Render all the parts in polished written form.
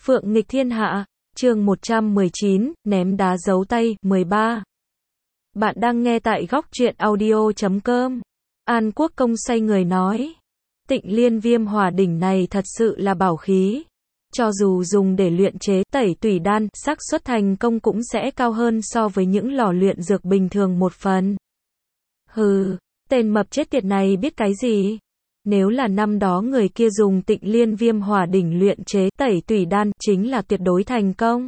Phượng nghịch thiên hạ, chương 119, ném đá giấu tay, 13. Bạn đang nghe tại góc truyện audio.com. An Quốc Công xoay người nói. Tịnh Liên Viêm Hỏa Đỉnh này thật sự là bảo khí. Cho dù dùng để luyện chế tẩy tủy đan, xác suất thành công cũng sẽ cao hơn so với những lò luyện dược bình thường một phần. Hừ, tên mập chết tiệt này biết cái gì? Nếu là năm đó người kia dùng Tịnh Liên Viêm Hỏa Đỉnh luyện chế tẩy tủy đan, chính là tuyệt đối thành công.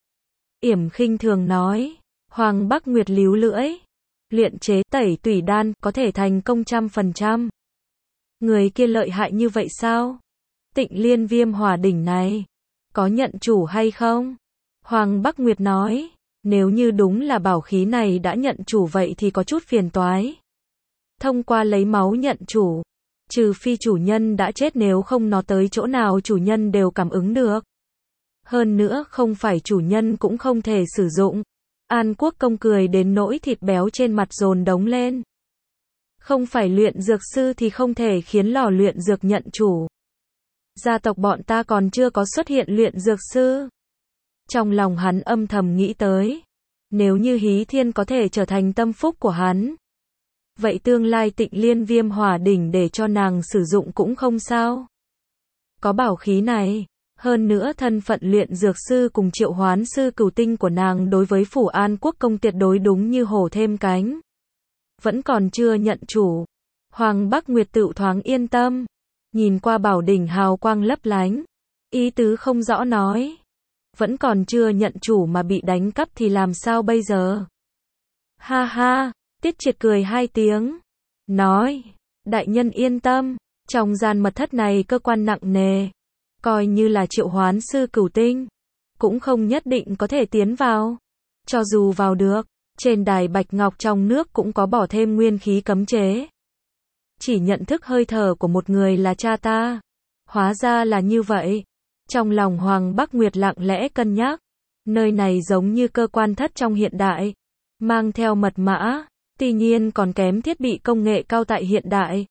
Yểm khinh thường nói. Hoàng Bắc Nguyệt líu lưỡi. Luyện chế tẩy tủy đan có thể thành công 100%. Người kia lợi hại như vậy sao? Tịnh Liên Viêm Hỏa Đỉnh này có nhận chủ hay không? Hoàng Bắc Nguyệt nói. Nếu như đúng là bảo khí này đã nhận chủ vậy thì có chút phiền toái. Thông qua lấy máu nhận chủ. Trừ phi chủ nhân đã chết, nếu không nó tới chỗ nào chủ nhân đều cảm ứng được. Hơn nữa không phải chủ nhân cũng không thể sử dụng. An Quốc Công cười đến nỗi thịt béo trên mặt dồn đống lên. Không phải luyện dược sư thì không thể khiến lò luyện dược nhận chủ. Gia tộc bọn ta còn chưa có xuất hiện luyện dược sư. Trong lòng hắn âm thầm nghĩ tới. Nếu như Hí Thiên có thể trở thành tâm phúc của hắn, vậy tương lai Tịnh Liên Viêm Hỏa Đỉnh để cho nàng sử dụng cũng không sao. Có bảo khí này, hơn nữa thân phận luyện dược sư cùng triệu hoán sư cửu tinh của nàng đối với phủ An Quốc Công tuyệt đối đúng như hổ thêm cánh. Vẫn còn chưa nhận chủ. Hoàng Bắc Nguyệt tự thoáng yên tâm. Nhìn qua bảo đỉnh hào quang lấp lánh. Ý tứ không rõ nói. Vẫn còn chưa nhận chủ mà bị đánh cắp thì làm sao bây giờ? Ha ha. Tiết Triệt cười hai tiếng. Nói. Đại nhân yên tâm. Trong gian mật thất này cơ quan nặng nề. Coi như là triệu hoán sư cửu tinh. Cũng không nhất định có thể tiến vào. Cho dù vào được. Trên đài bạch ngọc trong nước cũng có bỏ thêm nguyên khí cấm chế. Chỉ nhận thức hơi thở của một người là cha ta. Hóa ra là như vậy. Trong lòng Hoàng Bắc Nguyệt lặng lẽ cân nhắc. Nơi này giống như cơ quan thất trong hiện đại. Mang theo mật mã. Tuy nhiên còn kém thiết bị công nghệ cao tại hiện đại.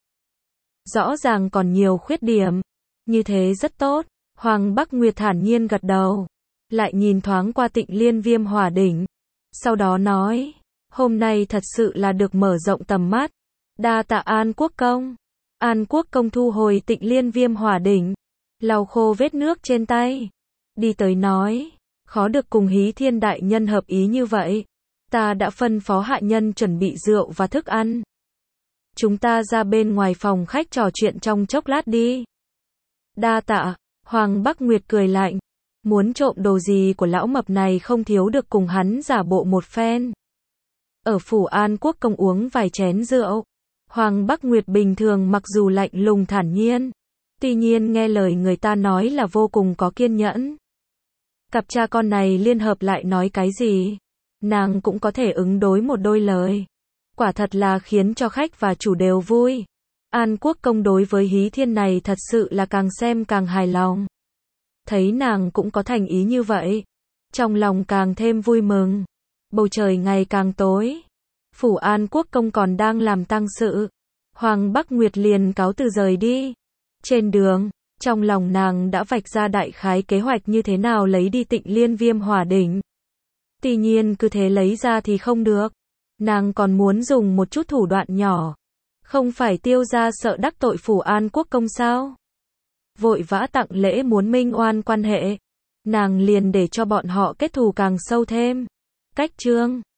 Rõ ràng còn nhiều khuyết điểm. Như thế rất tốt. Hoàng Bắc Nguyệt thản nhiên gật đầu. Lại nhìn thoáng qua Tịnh Liên Viêm Hỏa Đỉnh. Sau đó nói. Hôm nay thật sự là được mở rộng tầm mắt. Đa tạ An Quốc Công. An Quốc Công thu hồi Tịnh Liên Viêm Hỏa Đỉnh. Lau khô vết nước trên tay. Đi tới nói. Khó được cùng Hí Thiên đại nhân hợp ý như vậy. Ta đã phân phó hạ nhân chuẩn bị rượu và thức ăn. Chúng ta ra bên ngoài phòng khách trò chuyện trong chốc lát đi. Đa tạ. Hoàng Bắc Nguyệt cười lạnh. Muốn trộm đồ gì của lão mập này không thiếu được cùng hắn giả bộ một phen. Ở phủ An Quốc Công uống vài chén rượu. Hoàng Bắc Nguyệt bình thường mặc dù lạnh lùng thản nhiên. Tuy nhiên nghe lời người ta nói là vô cùng có kiên nhẫn. Cặp cha con này liên hợp lại nói cái gì? Nàng cũng có thể ứng đối một đôi lời. Quả thật là khiến cho khách và chủ đều vui. An Quốc Công đối với Hí Thiên này thật sự là càng xem càng hài lòng. Thấy nàng cũng có thành ý như vậy. Trong lòng càng thêm vui mừng. Bầu trời ngày càng tối. Phủ An Quốc Công còn đang làm tang sự. Hoàng Bắc Nguyệt liền cáo từ rời đi. Trên đường, trong lòng nàng đã vạch ra đại khái kế hoạch như thế nào lấy đi Tịnh Liên Viêm Hỏa Đỉnh. Tuy nhiên cứ thế lấy ra thì không được. Nàng còn muốn dùng một chút thủ đoạn nhỏ. Không phải Tiêu gia sợ đắc tội phủ An Quốc Công sao? Vội vã tặng lễ muốn minh oan quan hệ. Nàng liền để cho bọn họ kết thù càng sâu thêm. Cách chương